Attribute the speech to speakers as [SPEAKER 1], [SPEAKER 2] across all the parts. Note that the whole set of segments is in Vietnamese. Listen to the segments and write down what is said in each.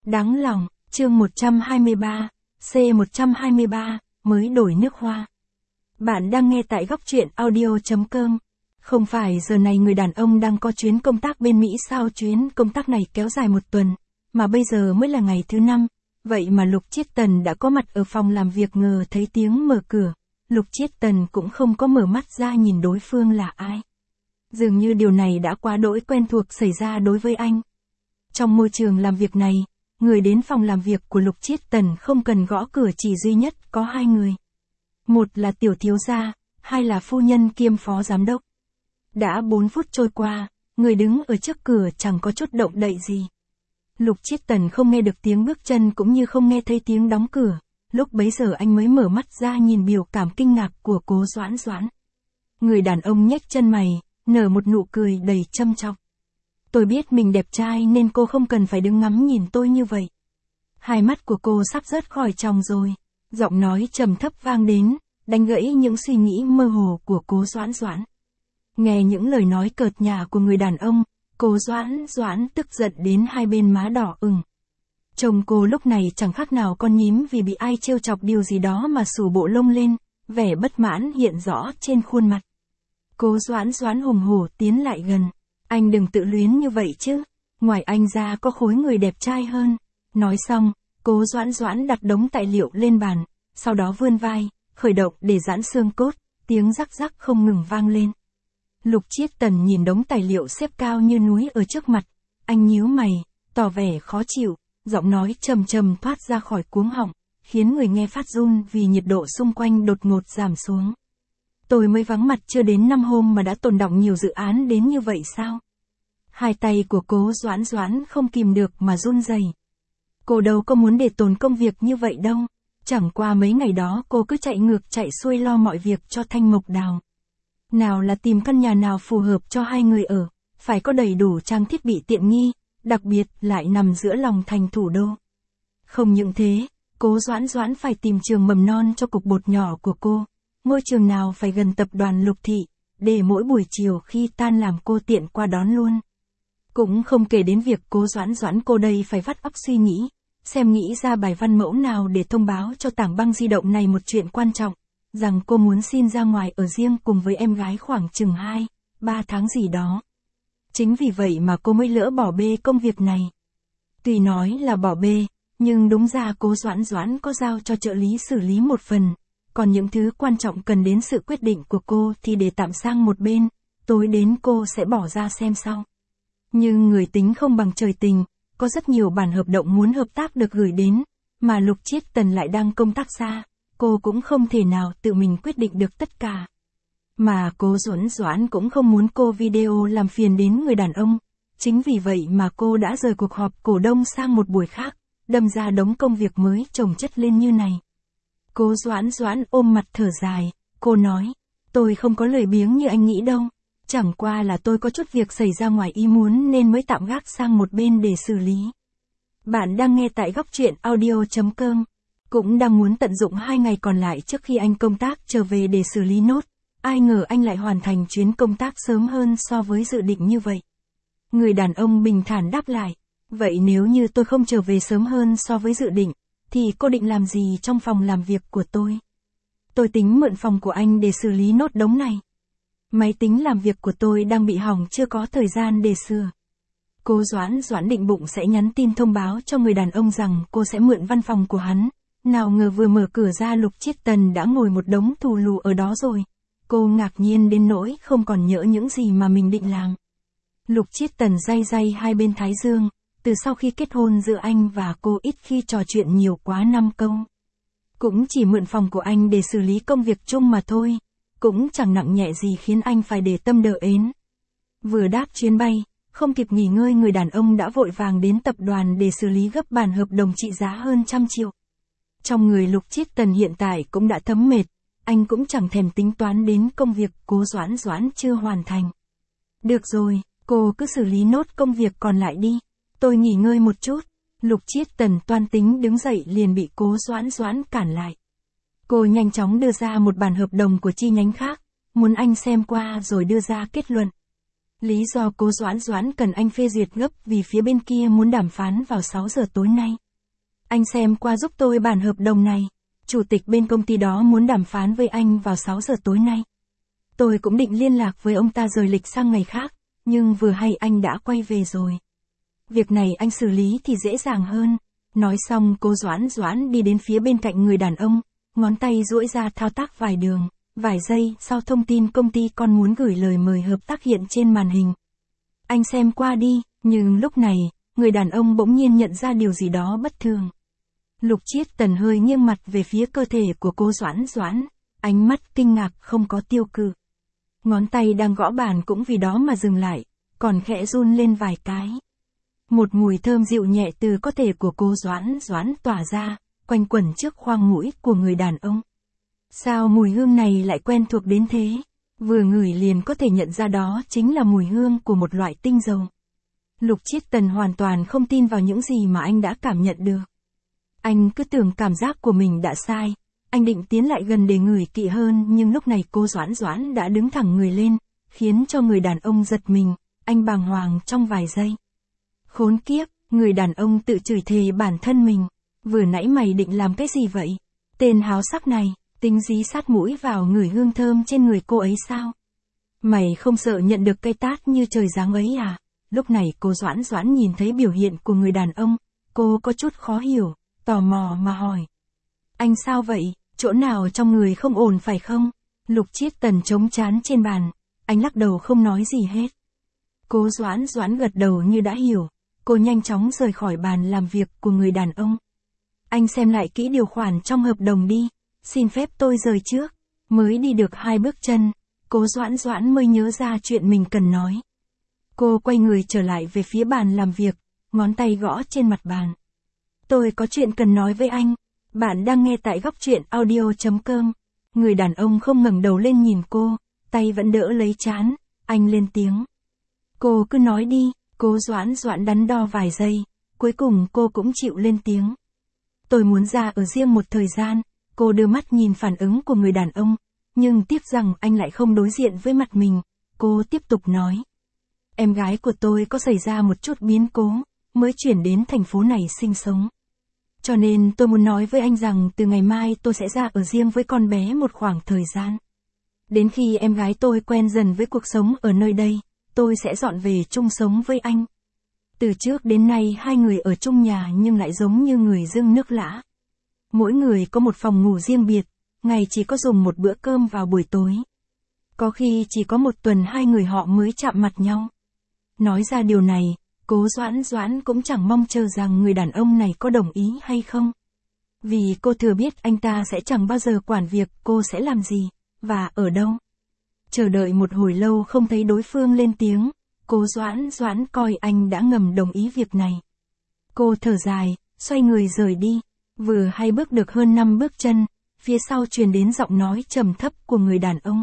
[SPEAKER 1] Đáng lòng, chương 123, C123, mới đổi nước hoa. Bạn đang nghe tại góc truyện audio.com. Không phải giờ này người đàn ông đang có chuyến công tác bên Mỹ sao? Chuyến công tác này kéo dài 1 tuần, mà bây giờ mới là ngày thứ 5. Vậy mà Lục Chiết Tần đã có mặt ở phòng làm việc, ngờ thấy tiếng mở cửa. Lục Chiết Tần cũng không có mở mắt ra nhìn đối phương là ai. Dường như điều này đã quá đỗi quen thuộc xảy ra đối với anh. Trong môi trường làm việc này, người đến phòng làm việc của Lục Chiết Tần không cần gõ cửa, chỉ duy nhất có 2 người. Một là tiểu thiếu gia, hai là phu nhân kiêm phó giám đốc. Đã 4 phút trôi qua, người đứng ở trước cửa chẳng có chút động đậy gì. Lục Chiết Tần không nghe được tiếng bước chân cũng như không nghe thấy tiếng đóng cửa. Lúc bấy giờ anh mới mở mắt ra nhìn biểu cảm kinh ngạc của Cố Doãn Doãn. Người đàn ông nhếch chân mày, nở một nụ cười đầy châm chọc. Tôi biết mình đẹp trai nên cô không cần phải đứng ngắm nhìn tôi như vậy. Hai mắt của cô sắp rớt khỏi tròng rồi. Giọng nói trầm thấp vang đến, đánh gãy những suy nghĩ mơ hồ của Cố Doãn Doãn. Nghe những lời nói cợt nhả của người đàn ông, Cố Doãn Doãn tức giận đến hai bên má đỏ ửng. Chồng cô lúc này chẳng khác nào con nhím vì bị ai trêu chọc điều gì đó mà xù bộ lông lên, vẻ bất mãn hiện rõ trên khuôn mặt. Cố Doãn Doãn hùng hổ tiến lại gần. Anh đừng tự luyến như vậy chứ, ngoài anh ra có khối người đẹp trai hơn. Nói xong, Cố Doãn Doãn đặt đống tài liệu lên bàn, sau đó vươn vai, khởi động để giãn xương cốt, tiếng rắc rắc không ngừng vang lên. Lục Chiết Tần nhìn đống tài liệu xếp cao như núi ở trước mặt, anh nhíu mày, tỏ vẻ khó chịu, giọng nói trầm trầm thoát ra khỏi cuống họng, khiến người nghe phát run vì nhiệt độ xung quanh đột ngột giảm xuống. Tôi mới vắng mặt chưa đến 5 hôm mà đã tồn đọng nhiều dự án đến như vậy sao? Hai tay của Cố Doãn Doãn không kìm được mà run rẩy. Cô đâu có muốn để tồn công việc như vậy đâu. Chẳng qua mấy ngày đó cô cứ chạy ngược chạy xuôi lo mọi việc cho Thanh Mộc Đào. Nào là tìm căn nhà nào phù hợp cho hai người ở, phải có đầy đủ trang thiết bị tiện nghi, đặc biệt lại nằm giữa lòng thành thủ đô. Không những thế, Cố Doãn Doãn phải tìm trường mầm non cho cục bột nhỏ của cô. Ngôi trường nào phải gần tập đoàn Lục Thị, để mỗi buổi chiều khi tan làm cô tiện qua đón luôn. Cũng không kể đến việc Cố Doãn Doãn cô đây phải vắt óc suy nghĩ, xem nghĩ ra bài văn mẫu nào để thông báo cho tảng băng di động này một chuyện quan trọng, rằng cô muốn xin ra ngoài ở riêng cùng với em gái khoảng chừng 2-3 tháng gì đó. Chính vì vậy mà cô mới lỡ bỏ bê công việc này. Tuy nói là bỏ bê, nhưng đúng ra Cố Doãn Doãn có giao cho trợ lý xử lý một phần. Còn những thứ quan trọng cần đến sự quyết định của cô thì để tạm sang một bên, tối đến cô sẽ bỏ ra xem sau. Nhưng người tính không bằng trời tình, có rất nhiều bản hợp đồng muốn hợp tác được gửi đến, mà Lục Chiết Tần lại đang công tác xa, cô cũng không thể nào tự mình quyết định được tất cả. Mà Cố Doãn Doãn cũng không muốn cô video làm phiền đến người đàn ông, chính vì vậy mà cô đã rời cuộc họp cổ đông sang một buổi khác, đâm ra đống công việc mới chồng chất lên như này. Cố Doãn Doãn ôm mặt thở dài, cô nói, tôi không có lười biếng như anh nghĩ đâu, chẳng qua là tôi có chút việc xảy ra ngoài ý muốn nên mới tạm gác sang một bên để xử lý. Bạn đang nghe tại góc truyện audio.com, cũng đang muốn tận dụng 2 ngày còn lại trước khi anh công tác trở về để xử lý nốt, ai ngờ anh lại hoàn thành chuyến công tác sớm hơn so với dự định như vậy. Người đàn ông bình thản đáp lại, vậy nếu như tôi không trở về sớm hơn so với dự định, thì cô định làm gì trong phòng làm việc của tôi? Tôi tính mượn phòng của anh để xử lý nốt đống này. Máy tính làm việc của tôi đang bị hỏng, chưa có thời gian để sửa. Cố Doãn Doãn định bụng sẽ nhắn tin thông báo cho người đàn ông rằng cô sẽ mượn văn phòng của hắn. Nào ngờ vừa mở cửa ra Lục Chiết Tần đã ngồi một đống thù lù ở đó rồi. Cô ngạc nhiên đến nỗi không còn nhớ những gì mà mình định làm. Lục Chiết Tần day day hai bên thái dương. Từ sau khi kết hôn giữa anh và cô ít khi trò chuyện nhiều quá 5 câu. Cũng chỉ mượn phòng của anh để xử lý công việc chung mà thôi. Cũng chẳng nặng nhẹ gì khiến anh phải để tâm đờ ến. Vừa đáp chuyến bay, không kịp nghỉ ngơi người đàn ông đã vội vàng đến tập đoàn để xử lý gấp bản hợp đồng trị giá hơn 100 triệu. Trong người Lục Chiết Tần hiện tại cũng đã thấm mệt, anh cũng chẳng thèm tính toán đến công việc Cố Doãn Doãn chưa hoàn thành. Được rồi, cô cứ xử lý nốt công việc còn lại đi. Tôi nghỉ ngơi một chút. Lục Chiết Tần toan tính đứng dậy liền bị Cố Doãn Doãn cản lại. Cô nhanh chóng đưa ra một bản hợp đồng của chi nhánh khác, muốn anh xem qua rồi đưa ra kết luận. Lý do cố Doãn cần anh phê duyệt gấp vì phía bên kia muốn đàm phán vào 6 giờ tối nay. Anh xem qua giúp tôi bản hợp đồng này. Chủ tịch bên công ty đó muốn đàm phán với anh vào 6 giờ tối nay. Tôi cũng định liên lạc với ông ta rời lịch sang ngày khác, nhưng vừa hay anh đã quay về rồi. Việc này anh xử lý thì dễ dàng hơn. Nói xong cố Doãn đi đến phía bên cạnh người đàn ông, ngón tay duỗi ra thao tác vài đường, vài giây sau thông tin công ty con muốn gửi lời mời hợp tác hiện trên màn hình. Anh xem qua đi, nhưng lúc này, người đàn ông bỗng nhiên nhận ra điều gì đó bất thường. Lục Chiết Tần hơi nghiêng mặt về phía cơ thể của cô Doãn, ánh mắt kinh ngạc không có tiêu cự. Ngón tay đang gõ bàn cũng vì đó mà dừng lại, còn khẽ run lên vài cái. Một mùi thơm dịu nhẹ từ cơ thể của cô Doãn tỏa ra, quanh quẩn trước khoang mũi của người đàn ông. Sao mùi hương này lại quen thuộc đến thế? Vừa ngửi liền có thể nhận ra đó chính là mùi hương của một loại tinh dầu. Lục Chiết Tần hoàn toàn không tin vào những gì mà anh đã cảm nhận được. Anh cứ tưởng cảm giác của mình đã sai. Anh định tiến lại gần để ngửi kỹ hơn nhưng lúc này cô Doãn đã đứng thẳng người lên, khiến cho người đàn ông giật mình, anh bàng hoàng trong vài giây. Khốn kiếp, người đàn ông tự chửi thề bản thân mình. Vừa nãy mày định làm cái gì vậy? Tên háo sắc này, tính dí sát mũi vào ngửi hương thơm trên người cô ấy sao? Mày không sợ nhận được cây tát như trời giáng ấy à? Lúc này cô Doãn nhìn thấy biểu hiện của người đàn ông, cô có chút khó hiểu, tò mò mà hỏi. Anh sao vậy? Chỗ nào trong người không ổn phải không? Lục Chiết Tần chống trán trên bàn, anh lắc đầu không nói gì hết. Cô Doãn gật đầu như đã hiểu, cô nhanh chóng rời khỏi bàn làm việc của người đàn ông. Anh xem lại kỹ điều khoản trong hợp đồng đi, xin phép tôi rời trước. Mới đi được 2 bước chân, cô Doãn mới nhớ ra chuyện mình cần nói. Cô quay người trở lại về phía bàn làm việc, ngón tay gõ trên mặt bàn. Tôi có chuyện cần nói với anh. Bạn đang nghe tại góc truyện audio.com. Người đàn ông không ngẩng đầu lên nhìn cô, tay vẫn đỡ lấy trán, anh lên tiếng. Cô cứ nói đi, cô Doãn đắn đo vài giây, cuối cùng cô cũng chịu lên tiếng. Tôi muốn ra ở riêng một thời gian, cô đưa mắt nhìn phản ứng của người đàn ông, nhưng tiếc rằng anh lại không đối diện với mặt mình, cô tiếp tục nói. Em gái của tôi có xảy ra một chút biến cố, mới chuyển đến thành phố này sinh sống. Cho nên tôi muốn nói với anh rằng từ ngày mai tôi sẽ ra ở riêng với con bé một khoảng thời gian. Đến khi em gái tôi quen dần với cuộc sống ở nơi đây, tôi sẽ dọn về chung sống với anh. Từ trước đến nay hai người ở chung nhà nhưng lại giống như người dưng nước lã. Mỗi người có một phòng ngủ riêng biệt, ngày chỉ có dùng một bữa cơm vào buổi tối. Có khi chỉ có một tuần hai người họ mới chạm mặt nhau. Nói ra điều này, cô Doãn cũng chẳng mong chờ rằng người đàn ông này có đồng ý hay không. Vì cô thừa biết anh ta sẽ chẳng bao giờ quản việc cô sẽ làm gì, và ở đâu. Chờ đợi một hồi lâu không thấy đối phương lên tiếng, cô Doãn coi anh đã ngầm đồng ý việc này. Cô thở dài, xoay người rời đi, vừa hay bước được hơn 5 bước chân, phía sau truyền đến giọng nói trầm thấp của người đàn ông.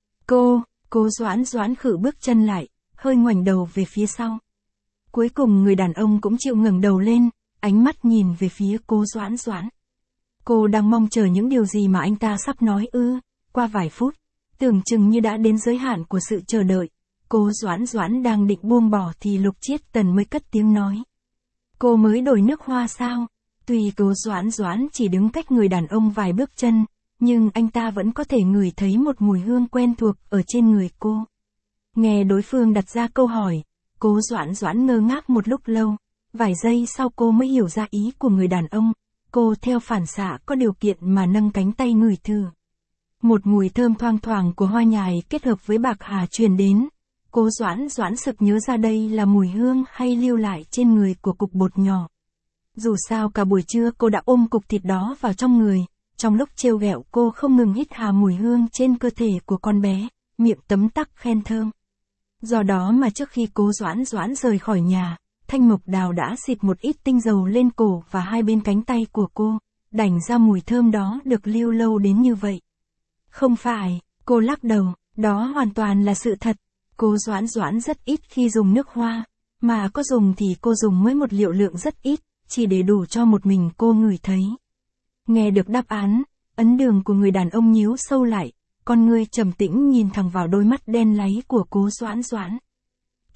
[SPEAKER 1] Cô Doãn khựng bước chân lại, hơi ngoảnh đầu về phía sau. Cuối cùng người đàn ông cũng chịu ngẩng đầu lên, ánh mắt nhìn về phía cô Doãn. Cô đang mong chờ những điều gì mà anh ta sắp nói ư? Qua vài phút, tưởng chừng như đã đến giới hạn của sự chờ đợi, cô Doãn đang định buông bỏ thì Lục Chiết Tần mới cất tiếng nói. Cô mới đổi nước hoa sao? Tuy cô Doãn chỉ đứng cách người đàn ông vài bước chân, nhưng anh ta vẫn có thể ngửi thấy một mùi hương quen thuộc ở trên người cô. Nghe đối phương đặt ra câu hỏi, cô Doãn ngơ ngác một lúc lâu, vài giây sau cô mới hiểu ra ý của người đàn ông, cô theo phản xạ có điều kiện mà nâng cánh tay ngửi thử. Một mùi thơm thoang thoảng của hoa nhài kết hợp với bạc hà truyền đến, cô Doãn sực nhớ ra đây là mùi hương hay lưu lại trên người của cục bột nhỏ. Dù sao cả buổi trưa cô đã ôm cục thịt đó vào trong người, trong lúc trêu ghẹo cô không ngừng hít hà mùi hương trên cơ thể của con bé, miệng tấm tắc khen thơm. Do đó mà trước khi cô Doãn rời khỏi nhà, Thanh Mộc Đào đã xịt một ít tinh dầu lên cổ và hai bên cánh tay của cô, đành ra mùi thơm đó được lưu lâu đến như vậy. Không phải, cô lắc đầu, đó hoàn toàn là sự thật. Cô Doãn rất ít khi dùng nước hoa, mà có dùng thì cô dùng với một liệu lượng rất ít, chỉ để đủ cho một mình cô ngửi thấy. Nghe được đáp án, ấn đường của người đàn ông nhíu sâu lại, con ngươi trầm tĩnh nhìn thẳng vào đôi mắt đen láy của cô Doãn.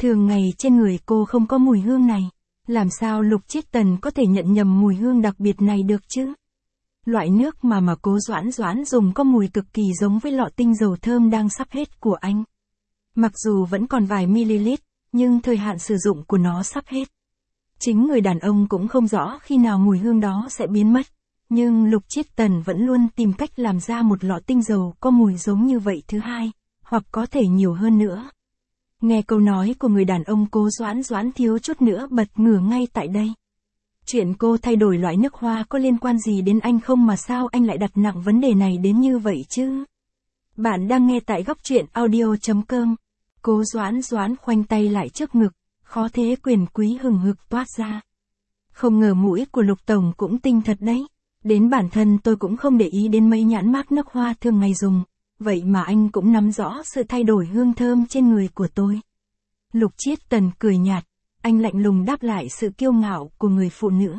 [SPEAKER 1] Thường ngày trên người cô không có mùi hương này. Làm sao Lục Chiết Tần có thể nhận nhầm mùi hương đặc biệt này được chứ? Loại nước mà Cố Doãn Doãn dùng có mùi cực kỳ giống với lọ tinh dầu thơm đang sắp hết của anh. Mặc dù vẫn còn vài ml, nhưng thời hạn sử dụng của nó sắp hết. Chính người đàn ông cũng không rõ khi nào mùi hương đó sẽ biến mất. Nhưng Lục Chiết Tần vẫn luôn tìm cách làm ra một lọ tinh dầu có mùi giống như vậy thứ hai, hoặc có thể nhiều hơn nữa. Nghe câu nói của người đàn ông, Cố Doãn Doãn thiếu chút nữa bật ngửa ngay tại đây. Chuyện cô thay đổi loại nước hoa có liên quan gì đến anh không mà sao anh lại đặt nặng vấn đề này đến như vậy chứ? Bạn đang nghe tại góc truyện audio.com. Cố Doãn Doãn khoanh tay lại trước ngực, khó thế quyền quý hừng hực toát ra. Không ngờ mũi của Lục Tổng cũng tinh thật đấy. Đến bản thân tôi cũng không để ý đến mấy nhãn mác nước hoa thường ngày dùng. Vậy mà anh cũng nắm rõ sự thay đổi hương thơm trên người của tôi. Lục Chiết Tần cười nhạt, anh lạnh lùng đáp lại sự kiêu ngạo của người phụ nữ.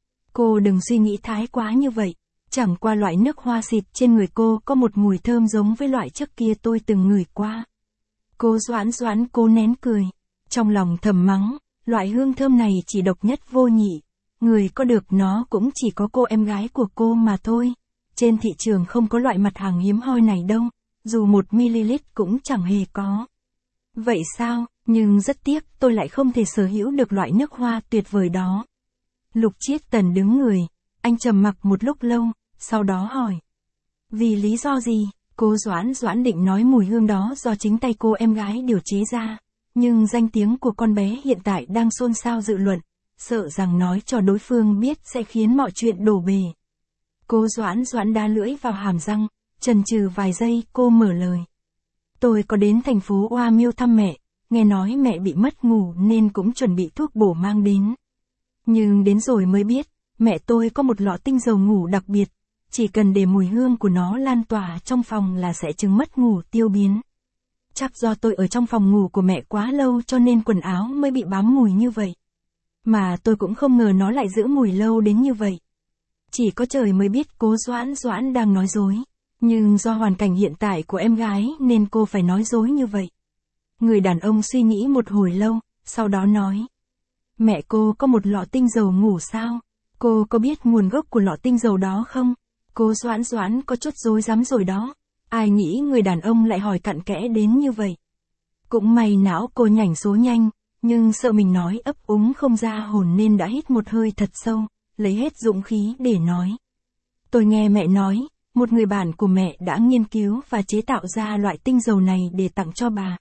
[SPEAKER 1] Cô đừng suy nghĩ thái quá như vậy, chẳng qua loại nước hoa xịt trên người cô có một mùi thơm giống với loại trước kia tôi từng ngửi qua. Cố Doãn Doãn cố nén cười, trong lòng thầm mắng, loại hương thơm này chỉ độc nhất vô nhị, người có được nó cũng chỉ có cô em gái của cô mà thôi. Trên thị trường không có loại mặt hàng hiếm hoi này đâu, dù 1ml cũng chẳng hề có. Vậy sao, nhưng rất tiếc tôi lại không thể sở hữu được loại nước hoa tuyệt vời đó. Lục Chiết Tần đứng người, anh trầm mặc một lúc lâu, sau đó hỏi. Vì lý do gì? Cố Doãn Doãn định nói mùi hương đó do chính tay cô em gái điều chế ra, nhưng danh tiếng của con bé hiện tại đang xôn xao dư luận, sợ rằng nói cho đối phương biết sẽ khiến mọi chuyện đổ bể. Cố Doãn Doãn đá lưỡi vào hàm răng, chần chừ vài giây cô mở lời. Tôi có đến thành phố Oa Miêu thăm mẹ, nghe nói mẹ bị mất ngủ nên cũng chuẩn bị thuốc bổ mang đến. Nhưng đến rồi mới biết, mẹ tôi có một lọ tinh dầu ngủ đặc biệt, chỉ cần để mùi hương của nó lan tỏa trong phòng là sẽ chứng mất ngủ tiêu biến. Chắc do tôi ở trong phòng ngủ của mẹ quá lâu cho nên quần áo mới bị bám mùi như vậy. Mà tôi cũng không ngờ nó lại giữ mùi lâu đến như vậy. Chỉ có trời mới biết Cố Doãn Doãn đang nói dối. Nhưng do hoàn cảnh hiện tại của em gái nên cô phải nói dối như vậy. Người đàn ông suy nghĩ một hồi lâu, sau đó nói. Mẹ cô có một lọ tinh dầu ngủ sao? Cô có biết nguồn gốc của lọ tinh dầu đó không? Cố Doãn Doãn có chút rối rắm rồi đó. Ai nghĩ người đàn ông lại hỏi cặn kẽ đến như vậy. Cũng may não cô nhảnh số nhanh, nhưng sợ mình nói ấp úng không ra hồn nên đã hít một hơi thật sâu, lấy hết dũng khí để nói. Tôi nghe mẹ nói, một người bạn của mẹ đã nghiên cứu và chế tạo ra loại tinh dầu này để tặng cho bà.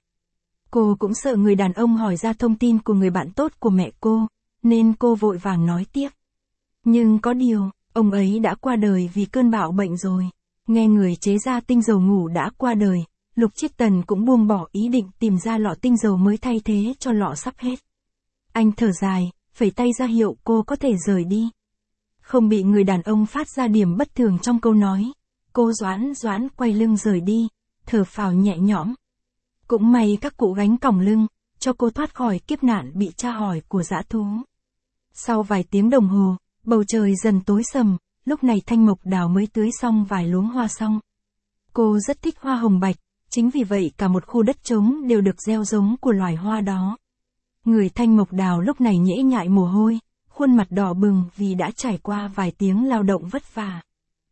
[SPEAKER 1] Cô cũng sợ người đàn ông hỏi ra thông tin của người bạn tốt của mẹ cô, nên cô vội vàng nói tiếp. Nhưng có điều, ông ấy đã qua đời vì cơn bạo bệnh rồi. Nghe người chế ra tinh dầu ngủ đã qua đời, Lục Chiết Tần cũng buông bỏ ý định tìm ra lọ tinh dầu mới thay thế cho lọ sắp hết. Anh thở dài, phẩy tay ra hiệu cô có thể rời đi. Không bị người đàn ông phát ra điểm bất thường trong câu nói, Cố Doãn Doãn quay lưng rời đi, thở phào nhẹ nhõm. Cũng may các cụ gánh còng lưng, cho cô thoát khỏi kiếp nạn bị tra hỏi của dã thú. Sau vài tiếng đồng hồ, bầu trời dần tối sầm, lúc này Thanh Mộc Đào mới tưới xong vài luống hoa xong. Cô rất thích hoa hồng bạch, chính vì vậy cả một khu đất trống đều được gieo giống của loài hoa đó. Người Thanh Mộc Đào lúc này nhễ nhại mồ hôi, khuôn mặt đỏ bừng vì đã trải qua vài tiếng lao động vất vả.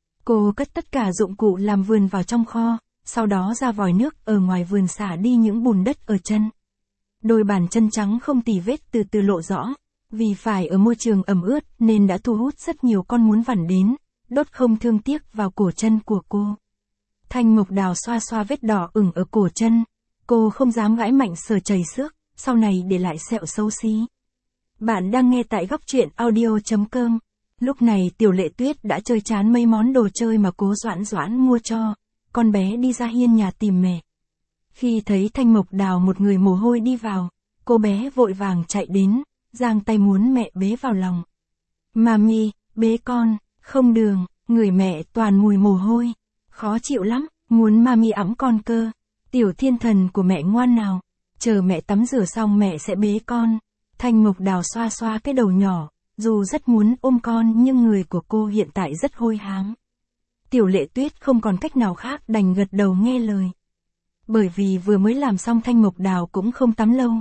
[SPEAKER 1] Cô cất tất cả dụng cụ làm vườn vào trong kho, sau đó ra vòi nước ở ngoài vườn xả đi những bùn đất ở chân. Đôi bàn chân trắng không tì vết từ từ lộ rõ, vì phải ở môi trường ẩm ướt nên đã thu hút rất nhiều con muốn vằn đến, đốt không thương tiếc vào cổ chân của cô. Thanh Mộc Đào xoa xoa vết đỏ ửng ở cổ chân, cô không dám gãi mạnh sờ chảy xước, sau này để lại sẹo xấu xí. Bạn đang nghe tại góc truyện audio.com. Lúc này Tiểu Lệ Tuyết đã chơi chán mấy món đồ chơi mà Cố Doãn Doãn mua cho, con bé đi ra hiên nhà tìm mẹ. Khi thấy Thanh Mộc Đào một người mồ hôi đi vào, cô bé vội vàng chạy đến, giang tay muốn mẹ bế vào lòng. Mami, bế con, không đường, người mẹ toàn mùi mồ hôi, khó chịu lắm, muốn mami ẵm con cơ. Tiểu thiên thần của mẹ ngoan nào, chờ mẹ tắm rửa xong mẹ sẽ bế con. Thanh Mộc Đào xoa xoa cái đầu nhỏ, dù rất muốn ôm con nhưng người của cô hiện tại rất hôi hám. Tiểu Lệ Tuyết không còn cách nào khác đành gật đầu nghe lời. Bởi vì vừa mới làm xong Thanh Mộc Đào cũng không tắm lâu,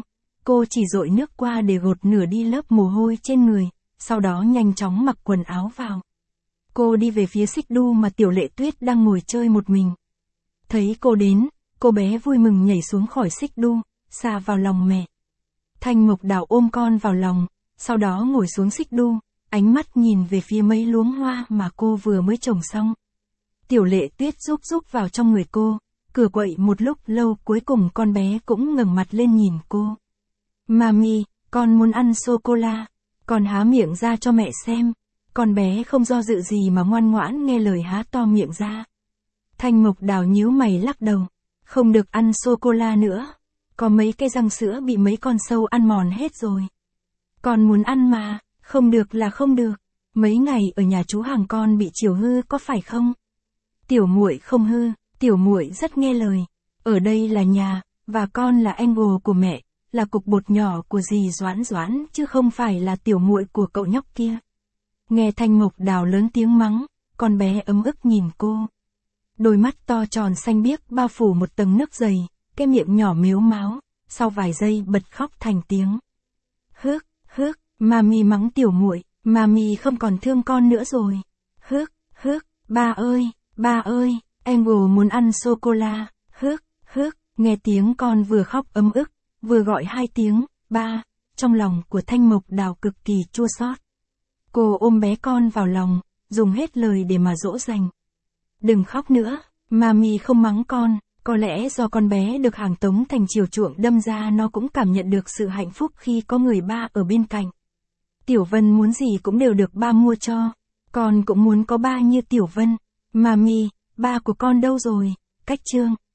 [SPEAKER 1] Cô chỉ dội nước qua để gột nửa đi lớp mồ hôi trên người, sau đó nhanh chóng mặc quần áo vào. Cô đi về phía xích đu mà Tiểu Lệ Tuyết đang ngồi chơi một mình. Thấy cô đến, cô bé vui mừng nhảy xuống khỏi xích đu, xà vào lòng mẹ. Thanh Mộc Đào ôm con vào lòng, sau đó ngồi xuống xích đu, ánh mắt nhìn về phía mấy luống hoa mà cô vừa mới trồng xong. Tiểu Lệ Tuyết rúc vào trong người cô, cựa quậy một lúc lâu, cuối cùng con bé cũng ngẩng mặt lên nhìn cô. Mami, con muốn ăn sô-cô-la. Con há miệng ra cho mẹ xem. Con bé không do dự gì mà ngoan ngoãn nghe lời há to miệng ra. Thanh Mộc Đào nhíu mày lắc đầu. Không được ăn sô-cô-la nữa. Có mấy cây răng sữa bị mấy con sâu ăn mòn hết rồi. Con muốn ăn mà, không được là không được. Mấy ngày ở nhà chú Hàng con bị chiều hư có phải không? Tiểu muội không hư, tiểu muội rất nghe lời. Ở đây là nhà, và con là angle của mẹ, là cục bột nhỏ của dì Doãn Doãn chứ không phải là tiểu muội của cậu nhóc kia. Nghe Thanh Mộc Đào lớn tiếng mắng, con bé ấm ức nhìn cô. Đôi mắt to tròn xanh biếc bao phủ một tầng nước dày, cái miệng nhỏ mếu máo, sau vài giây bật khóc thành tiếng. Hước, mami mắng tiểu muội, mami không còn thương con nữa rồi. Hước, ba ơi, angle muốn ăn sô-cô-la. Hước, nghe tiếng con vừa khóc ấm ức, vừa gọi hai tiếng, ba, trong lòng của Thanh Mộc Đào cực kỳ chua xót. Cô ôm bé con vào lòng, dùng hết lời để mà dỗ dành. Đừng khóc nữa, mami không mắng con, có lẽ do con bé được Hàng Tống Thành chiều chuộng đâm ra nó cũng cảm nhận được sự hạnh phúc khi có người ba ở bên cạnh. Tiểu Vân muốn gì cũng đều được ba mua cho, con cũng muốn có ba như Tiểu Vân. Mami, ba của con đâu rồi? Cách Trương.